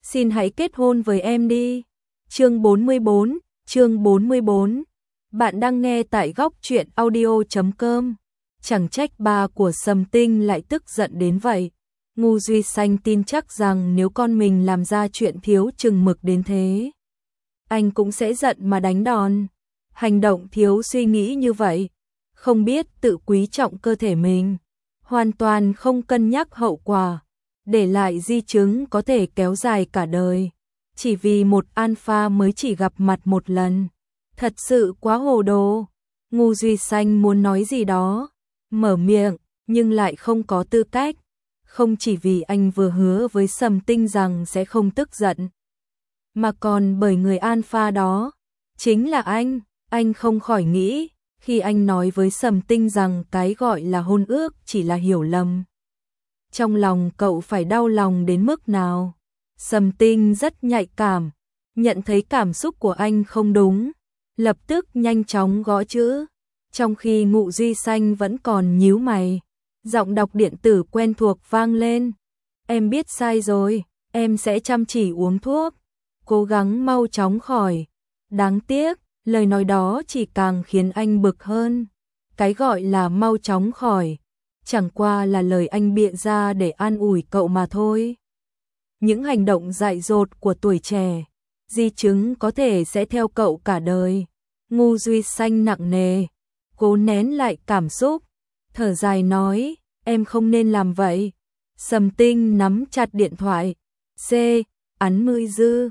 xin hãy kết hôn với em đi. Chương 44. Bạn đang nghe tại góc truyện audio.com. Chẳng trách ba của Sầm Tinh lại tức giận đến vậy. Ngu Duy Xanh tin chắc rằng nếu con mình làm ra chuyện thiếu chừng mực đến thế, anh cũng sẽ giận mà đánh đòn. Hành động thiếu suy nghĩ như vậy, không biết tự quý trọng cơ thể mình, hoàn toàn không cân nhắc hậu quả, để lại di chứng có thể kéo dài cả đời. Chỉ vì một alpha mới chỉ gặp mặt một lần. Thật sự quá hồ đồ. Ngu Duy Xanh muốn nói gì đó, mở miệng, nhưng lại không có tư cách. Không chỉ vì anh vừa hứa với Sầm Tinh rằng sẽ không tức giận, mà còn bởi người alpha đó chính là anh. Anh không khỏi nghĩ, khi anh nói với Sầm Tinh rằng cái gọi là hôn ước chỉ là hiểu lầm, trong lòng cậu phải đau lòng đến mức nào. Sầm Tinh rất nhạy cảm, nhận thấy cảm xúc của anh không đúng, lập tức nhanh chóng gõ chữ, trong khi Ngụ Duy Xanh vẫn còn nhíu mày. Giọng đọc điện tử quen thuộc vang lên. Em biết sai rồi, em sẽ chăm chỉ uống thuốc, cố gắng mau chóng khỏi. Đáng tiếc, lời nói đó chỉ càng khiến anh bực hơn. Cái gọi là mau chóng khỏi, chẳng qua là lời anh bịa ra để an ủi cậu mà thôi. Những hành động dại dột của tuổi trẻ, di chứng có thể sẽ theo cậu cả đời. Ngu Duy Xanh nặng nề, cố nén lại cảm xúc, thở dài nói, em không nên làm vậy. Sầm Tinh nắm chặt điện thoại, Án Mươi Dư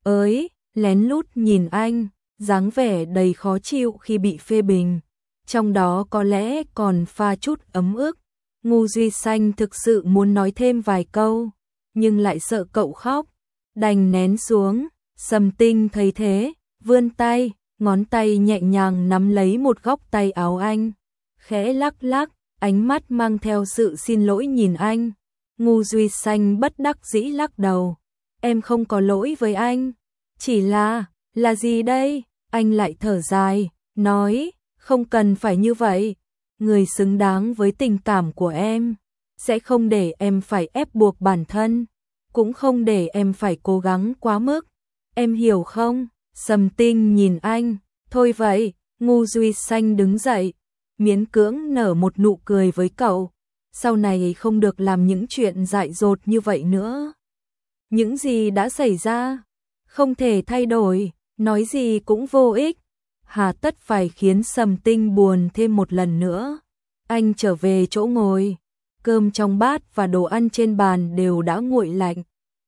lén lút nhìn anh, dáng vẻ đầy khó chịu khi bị phê bình, trong đó có lẽ còn pha chút ấm ức. Ngu Duy Xanh thực sự muốn nói thêm vài câu, nhưng lại sợ cậu khóc, đành nén xuống. Sầm Tinh thấy thế, vươn tay, ngón tay nhẹ nhàng nắm lấy một góc tay áo anh, khẽ lắc lắc, ánh mắt mang theo sự xin lỗi nhìn anh. Ngu Duy Xanh bất đắc dĩ lắc đầu, em không có lỗi với anh, chỉ là gì đây? Anh lại thở dài, nói, không cần phải như vậy, người xứng đáng với tình cảm của em sẽ không để em phải ép buộc bản thân, cũng không để em phải cố gắng quá mức, em hiểu không? Sầm Tinh nhìn anh, thôi vậy. Ngu Duy Xanh đứng dậy, miễn cưỡng nở một nụ cười với cậu, sau này không được làm những chuyện dại dột như vậy nữa. Những gì đã xảy ra không thể thay đổi, nói gì cũng vô ích, hà tất phải khiến Sầm Tinh buồn thêm một lần nữa. Anh trở về chỗ ngồi, cơm trong bát và đồ ăn trên bàn đều đã nguội lạnh.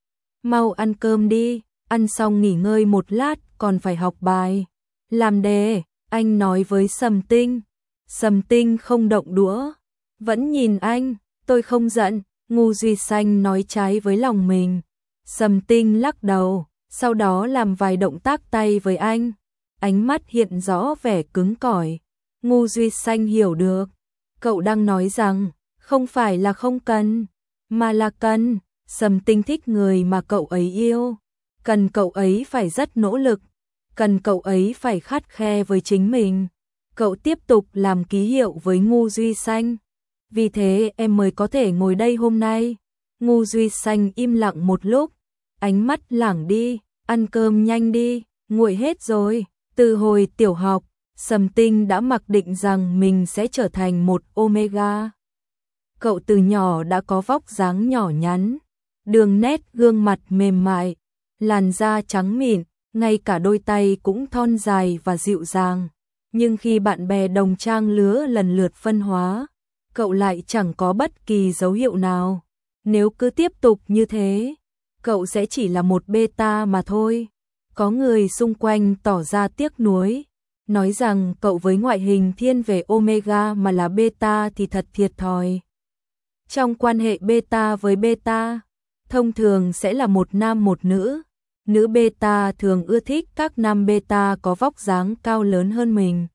Mau ăn cơm đi, ăn xong nghỉ ngơi một lát, còn phải học bài, làm đề, anh nói với Sầm Tinh. Sầm Tinh không động đũa, vẫn nhìn anh, tôi không giận. Ngu Duy Xanh nói trái với lòng mình. Sầm Tinh lắc đầu, sau đó làm vài động tác tay với anh, ánh mắt hiện rõ vẻ cứng cỏi. Ngu Duy Xanh hiểu được, cậu đang nói rằng không phải là không cần, mà là cần. Sầm Tinh thích người mà cậu ấy yêu, cần cậu ấy phải rất nỗ lực, cần cậu ấy phải khắt khe với chính mình. Cậu tiếp tục làm ký hiệu với Ngu Duy Xanh, vì thế em mới có thể ngồi đây hôm nay. Ngu Duy Xanh im lặng một lúc, ánh mắt lảng đi, ăn cơm nhanh đi, nguội hết rồi. Từ hồi tiểu học, Sầm Tinh đã mặc định rằng mình sẽ trở thành một Omega. Cậu từ nhỏ đã có vóc dáng nhỏ nhắn, đường nét gương mặt mềm mại, làn da trắng mịn, ngay cả đôi tay cũng thon dài và dịu dàng. Nhưng khi bạn bè đồng trang lứa lần lượt phân hóa, cậu lại chẳng có bất kỳ dấu hiệu nào. Nếu cứ tiếp tục như thế, cậu sẽ chỉ là một beta mà thôi. Có người xung quanh tỏ ra tiếc nuối, nói rằng cậu với ngoại hình thiên về Omega mà là beta thì thật thiệt thòi. Trong quan hệ beta với beta, thông thường sẽ là một nam một nữ. Nữ beta thường ưa thích các nam beta có vóc dáng cao lớn hơn mình.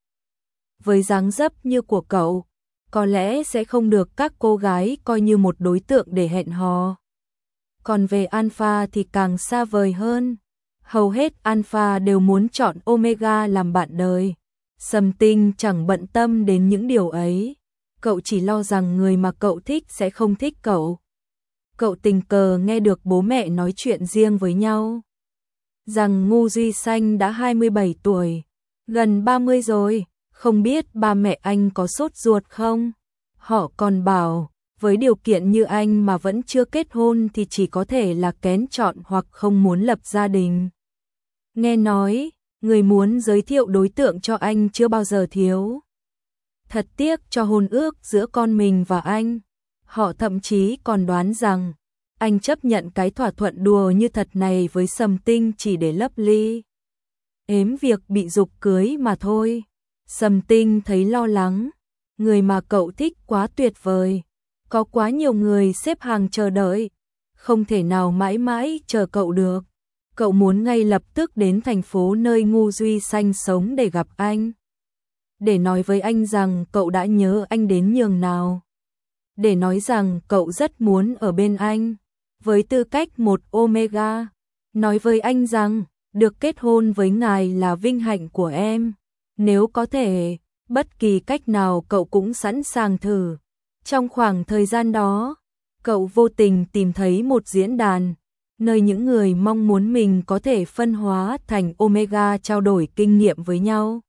Với dáng dấp như của cậu, có lẽ sẽ không được các cô gái coi như một đối tượng để hẹn hò. Còn về alpha thì càng xa vời hơn. Hầu hết alpha đều muốn chọn Omega làm bạn đời. Sầm Tinh chẳng bận tâm đến những điều ấy. Cậu chỉ lo rằng người mà cậu thích sẽ không thích cậu. cậu tình cờ nghe được bố mẹ nói chuyện riêng với nhau. Rằng Ngô Duy Xanh đã 27 tuổi, gần 30 rồi, không biết ba mẹ anh có sốt ruột không? Họ còn bảo, với điều kiện như anh mà vẫn chưa kết hôn thì chỉ có thể là kén chọn hoặc không muốn lập gia đình. Nghe nói, người muốn giới thiệu đối tượng cho anh chưa bao giờ thiếu. Thật tiếc cho hôn ước giữa con mình và anh. Họ thậm chí còn đoán rằng anh chấp nhận cái thỏa thuận đùa như thật này với Sầm Tinh chỉ để lấp ly ếm việc bị giục cưới mà thôi. Sầm Tinh thấy lo lắng, người mà cậu thích quá tuyệt vời, có quá nhiều người xếp hàng chờ đợi, không thể nào mãi mãi chờ cậu được. Cậu muốn ngay lập tức đến thành phố nơi Ngô Duy Xanh sống để gặp anh. Để nói với anh rằng cậu đã nhớ anh đến nhường nào. Để nói rằng cậu rất muốn ở bên anh. Với tư cách một Omega. Nói với anh rằng, được kết hôn với ngài là vinh hạnh của em. Nếu có thể, bất kỳ cách nào cậu cũng sẵn sàng thử. Trong khoảng thời gian đó, cậu vô tình tìm thấy một diễn đàn, nơi những người mong muốn mình có thể phân hóa thành Omega trao đổi kinh nghiệm với nhau.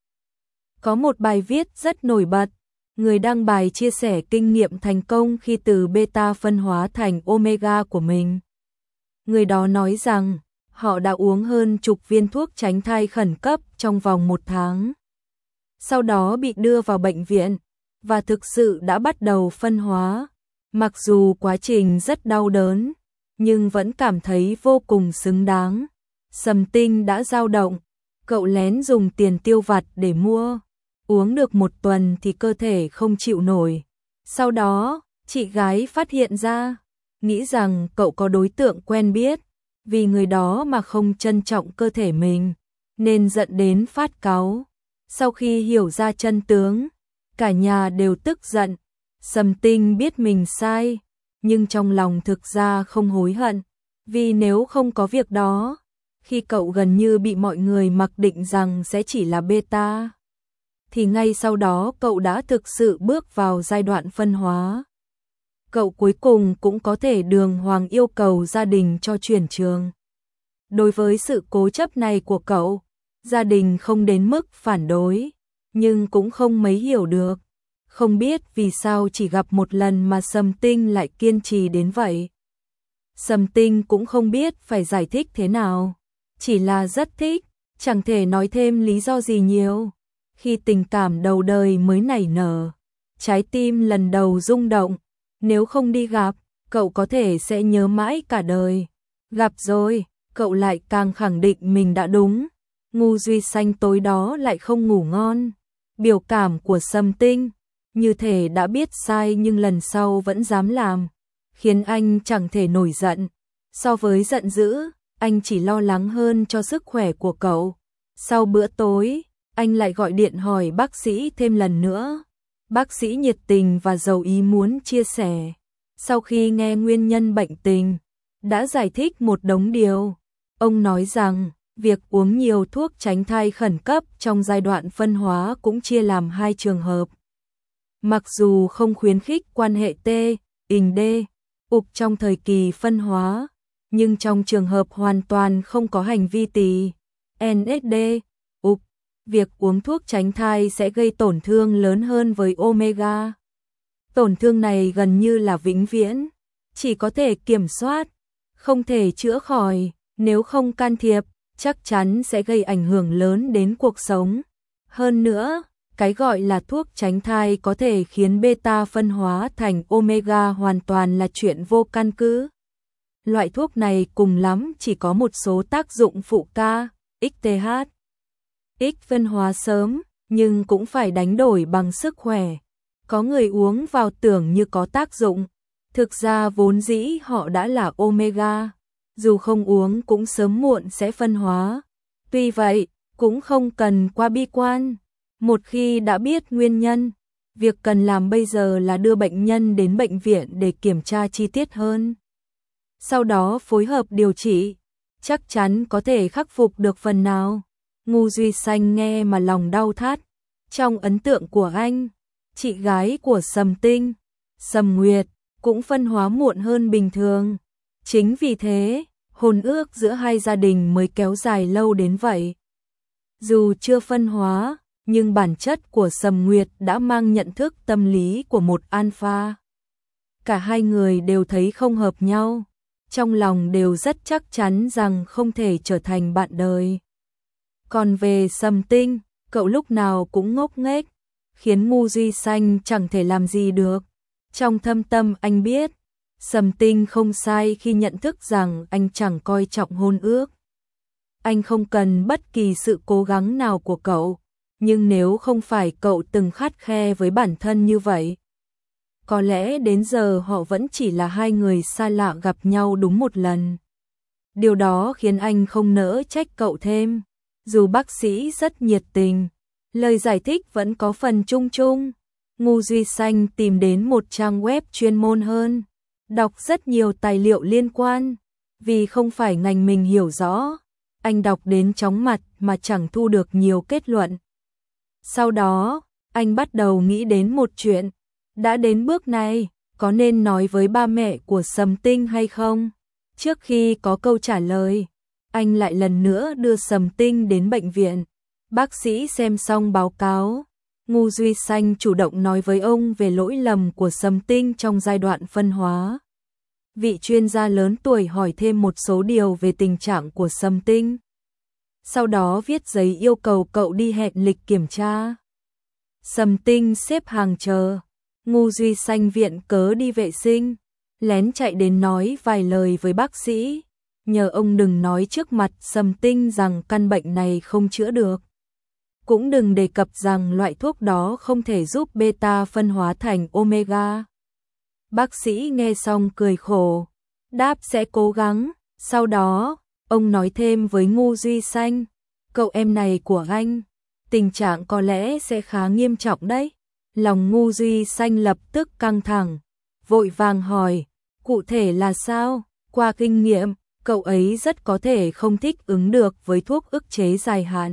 Có một bài viết rất nổi bật, người đăng bài chia sẻ kinh nghiệm thành công khi từ beta phân hóa thành Omega của mình. Người đó nói rằng, họ đã uống hơn chục viên thuốc tránh thai khẩn cấp trong vòng 1 tháng. Sau đó bị đưa vào bệnh viện, và thực sự đã bắt đầu phân hóa. Mặc dù quá trình rất đau đớn, nhưng vẫn cảm thấy vô cùng xứng đáng. Sầm Tinh đã dao động, cậu lén dùng tiền tiêu vặt để mua. Uống được 1 tuần thì cơ thể không chịu nổi. Sau đó, chị gái phát hiện ra, nghĩ rằng cậu có đối tượng quen biết, vì người đó mà không trân trọng cơ thể mình, nên dẫn đến phát cáu. Sau khi hiểu ra chân tướng, cả nhà đều tức giận. Sầm Tinh biết mình sai, nhưng trong lòng thực ra không hối hận, vì nếu không có việc đó, khi cậu gần như bị mọi người mặc định rằng sẽ chỉ là beta, thì ngay sau đó cậu đã thực sự bước vào giai đoạn phân hóa. Cậu cuối cùng cũng có thể đường hoàng yêu cầu gia đình cho chuyển trường. Đối với sự cố chấp này của cậu, gia đình không đến mức phản đối, nhưng cũng không mấy hiểu được. Không biết vì sao chỉ gặp một lần mà Sầm Tinh lại kiên trì đến vậy. Sầm Tinh cũng không biết phải giải thích thế nào, chỉ là rất thích, chẳng thể nói thêm lý do gì nhiều. Khi tình cảm đầu đời mới nảy nở, trái tim lần đầu rung động, nếu không đi gặp, cậu có thể sẽ nhớ mãi cả đời. Gặp rồi, cậu lại càng khẳng định mình đã đúng. Ngô Duy Xanh tối đó lại không ngủ ngon. Biểu cảm của Sầm Tinh như thể đã biết sai nhưng lần sau vẫn dám làm, khiến anh chẳng thể nổi giận. So với giận dữ, anh chỉ lo lắng hơn cho sức khỏe của cậu. Sau bữa tối, anh lại gọi điện hỏi bác sĩ thêm lần nữa. Bác sĩ nhiệt tình và giàu ý muốn chia sẻ. Sau khi nghe nguyên nhân bệnh tình, đã giải thích một đống điều. Ông nói rằng, việc uống nhiều thuốc tránh thai khẩn cấp trong giai đoạn phân hóa cũng chia làm 2 trường hợp. Mặc dù không khuyến khích quan hệ ình ục trong thời kỳ phân hóa, nhưng trong trường hợp hoàn toàn không có hành vi NSD, ục, việc uống thuốc tránh thai sẽ gây tổn thương lớn hơn với Omega. Tổn thương này gần như là vĩnh viễn, chỉ có thể kiểm soát, không thể chữa khỏi, nếu không can thiệp, chắc chắn sẽ gây ảnh hưởng lớn đến cuộc sống. Hơn nữa, cái gọi là thuốc tránh thai có thể khiến beta phân hóa thành Omega hoàn toàn là chuyện vô căn cứ. Loại thuốc này cùng lắm chỉ có một số tác dụng phụ ca, XTH. X phân hóa sớm, nhưng cũng phải đánh đổi bằng sức khỏe. Có người uống vào tưởng như có tác dụng, thực ra vốn dĩ họ đã là Omega, dù không uống cũng sớm muộn sẽ phân hóa. Tuy vậy, cũng không cần quá bi quan. Một khi đã biết nguyên nhân, việc cần làm bây giờ là đưa bệnh nhân đến bệnh viện để kiểm tra chi tiết hơn. Sau đó phối hợp điều trị, chắc chắn có thể khắc phục được phần nào. Ngô Duy Xanh nghe mà lòng đau thắt. Trong ấn tượng của anh, chị gái của Sầm Tinh, Sầm Nguyệt, cũng phân hóa muộn hơn bình thường. Chính vì thế, hôn ước giữa hai gia đình mới kéo dài lâu đến vậy. Dù chưa phân hóa, nhưng bản chất của Sầm Nguyệt đã mang nhận thức tâm lý của một alpha. Cả hai người đều thấy không hợp nhau, trong lòng đều rất chắc chắn rằng không thể trở thành bạn đời. Còn về Sầm Tinh, cậu lúc nào cũng ngốc nghếch, khiến Ngu Duy Xanh chẳng thể làm gì được. Trong thâm tâm anh biết, Sầm Tinh không sai khi nhận thức rằng anh chẳng coi trọng hôn ước. Anh không cần bất kỳ sự cố gắng nào của cậu, nhưng nếu không phải cậu từng khắt khe với bản thân như vậy, có lẽ đến giờ họ vẫn chỉ là hai người xa lạ gặp nhau đúng một lần. Điều đó khiến anh không nỡ trách cậu thêm. Dù bác sĩ rất nhiệt tình, lời giải thích vẫn có phần chung chung. Ngu Duy Xanh tìm đến một trang web chuyên môn hơn, đọc rất nhiều tài liệu liên quan. Vì không phải ngành mình hiểu rõ, anh đọc đến chóng mặt mà chẳng thu được nhiều kết luận. Sau đó, anh bắt đầu nghĩ đến một chuyện. Đã đến bước này, có nên nói với ba mẹ của Sầm Tinh hay không? Trước khi có câu trả lời, anh lại lần nữa đưa Sầm Tinh đến bệnh viện. Bác sĩ xem xong báo cáo, Ngu Duy Xanh chủ động nói với ông về lỗi lầm của Sầm Tinh trong giai đoạn phân hóa. Vị chuyên gia lớn tuổi hỏi thêm một số điều về tình trạng của Sầm Tinh. Sau đó viết giấy yêu cầu cậu đi hẹn lịch kiểm tra. Sầm Tinh xếp hàng chờ. Ngu Duy Xanh viện cớ đi vệ sinh, lén chạy đến nói vài lời với bác sĩ, nhờ ông đừng nói trước mặt Sầm Tinh rằng căn bệnh này không chữa được. Cũng đừng đề cập rằng loại thuốc đó không thể giúp beta phân hóa thành omega. Bác sĩ nghe xong cười khổ, đáp sẽ cố gắng. Sau đó, ông nói thêm với Ngu Duy Xanh, cậu em này của anh, tình trạng có lẽ sẽ khá nghiêm trọng đấy. Lòng Ngu Duy Xanh lập tức căng thẳng, vội vàng hỏi, cụ thể là sao? Qua kinh nghiệm, cậu ấy rất có thể không thích ứng được với thuốc ức chế dài hạn.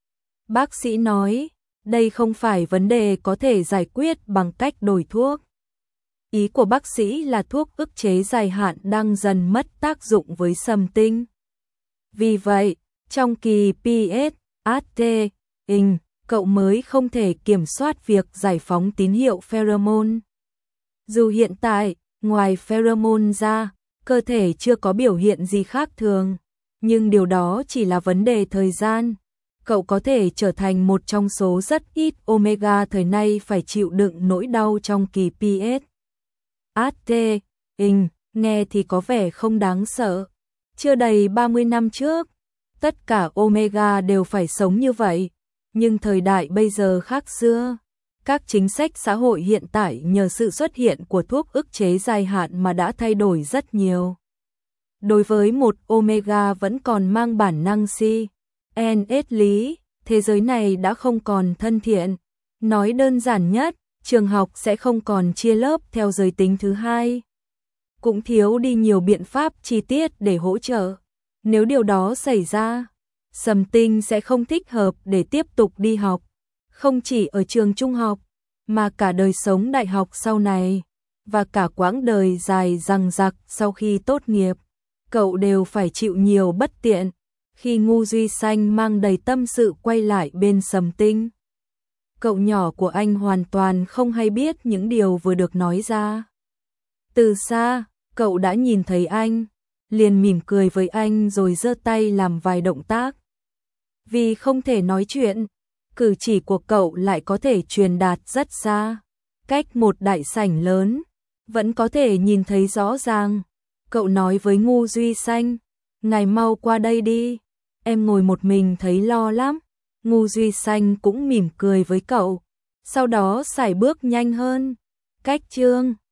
Bác sĩ nói, đây không phải vấn đề có thể giải quyết bằng cách đổi thuốc. Ý của bác sĩ là thuốc ức chế dài hạn đang dần mất tác dụng với Sầm Tinh. Vì vậy, trong kỳ PSAT-IN, cậu mới không thể kiểm soát việc giải phóng tín hiệu pheromone. Dù hiện tại, ngoài pheromone ra, cơ thể chưa có biểu hiện gì khác thường, nhưng điều đó chỉ là vấn đề thời gian. Cậu có thể trở thành một trong số rất ít omega thời nay phải chịu đựng nỗi đau trong kỳ PSAT-IN, nghe thì có vẻ không đáng sợ. Chưa đầy 30 năm trước, tất cả omega đều phải sống như vậy. Nhưng thời đại bây giờ khác xưa, các chính sách xã hội hiện tại nhờ sự xuất hiện của thuốc ức chế dài hạn mà đã thay đổi rất nhiều. Đối với một omega vẫn còn mang bản năng CNS lý, thế giới này đã không còn thân thiện. Nói đơn giản nhất, trường học sẽ không còn chia lớp theo giới tính thứ hai. Cũng thiếu đi nhiều biện pháp chi tiết để hỗ trợ. Nếu điều đó xảy ra, Sầm Tinh sẽ không thích hợp để tiếp tục đi học, không chỉ ở trường trung học, mà cả đời sống đại học sau này, và cả quãng đời dài dằng dặc sau khi tốt nghiệp, cậu đều phải chịu nhiều bất tiện. Khi Ngu Duy Xanh mang đầy tâm sự quay lại bên Sầm Tinh, cậu nhỏ của anh hoàn toàn không hay biết những điều vừa được nói ra. Từ xa, cậu đã nhìn thấy anh, liền mỉm cười với anh rồi giơ tay làm vài động tác. Vì không thể nói chuyện, cử chỉ của cậu lại có thể truyền đạt rất xa. Cách một đại sảnh lớn, vẫn có thể nhìn thấy rõ ràng. Cậu nói với Ngu Duy Xanh, ngài mau qua đây đi, em ngồi một mình thấy lo lắm. Ngu Duy Xanh cũng mỉm cười với cậu, sau đó sải bước nhanh hơn. Cách chương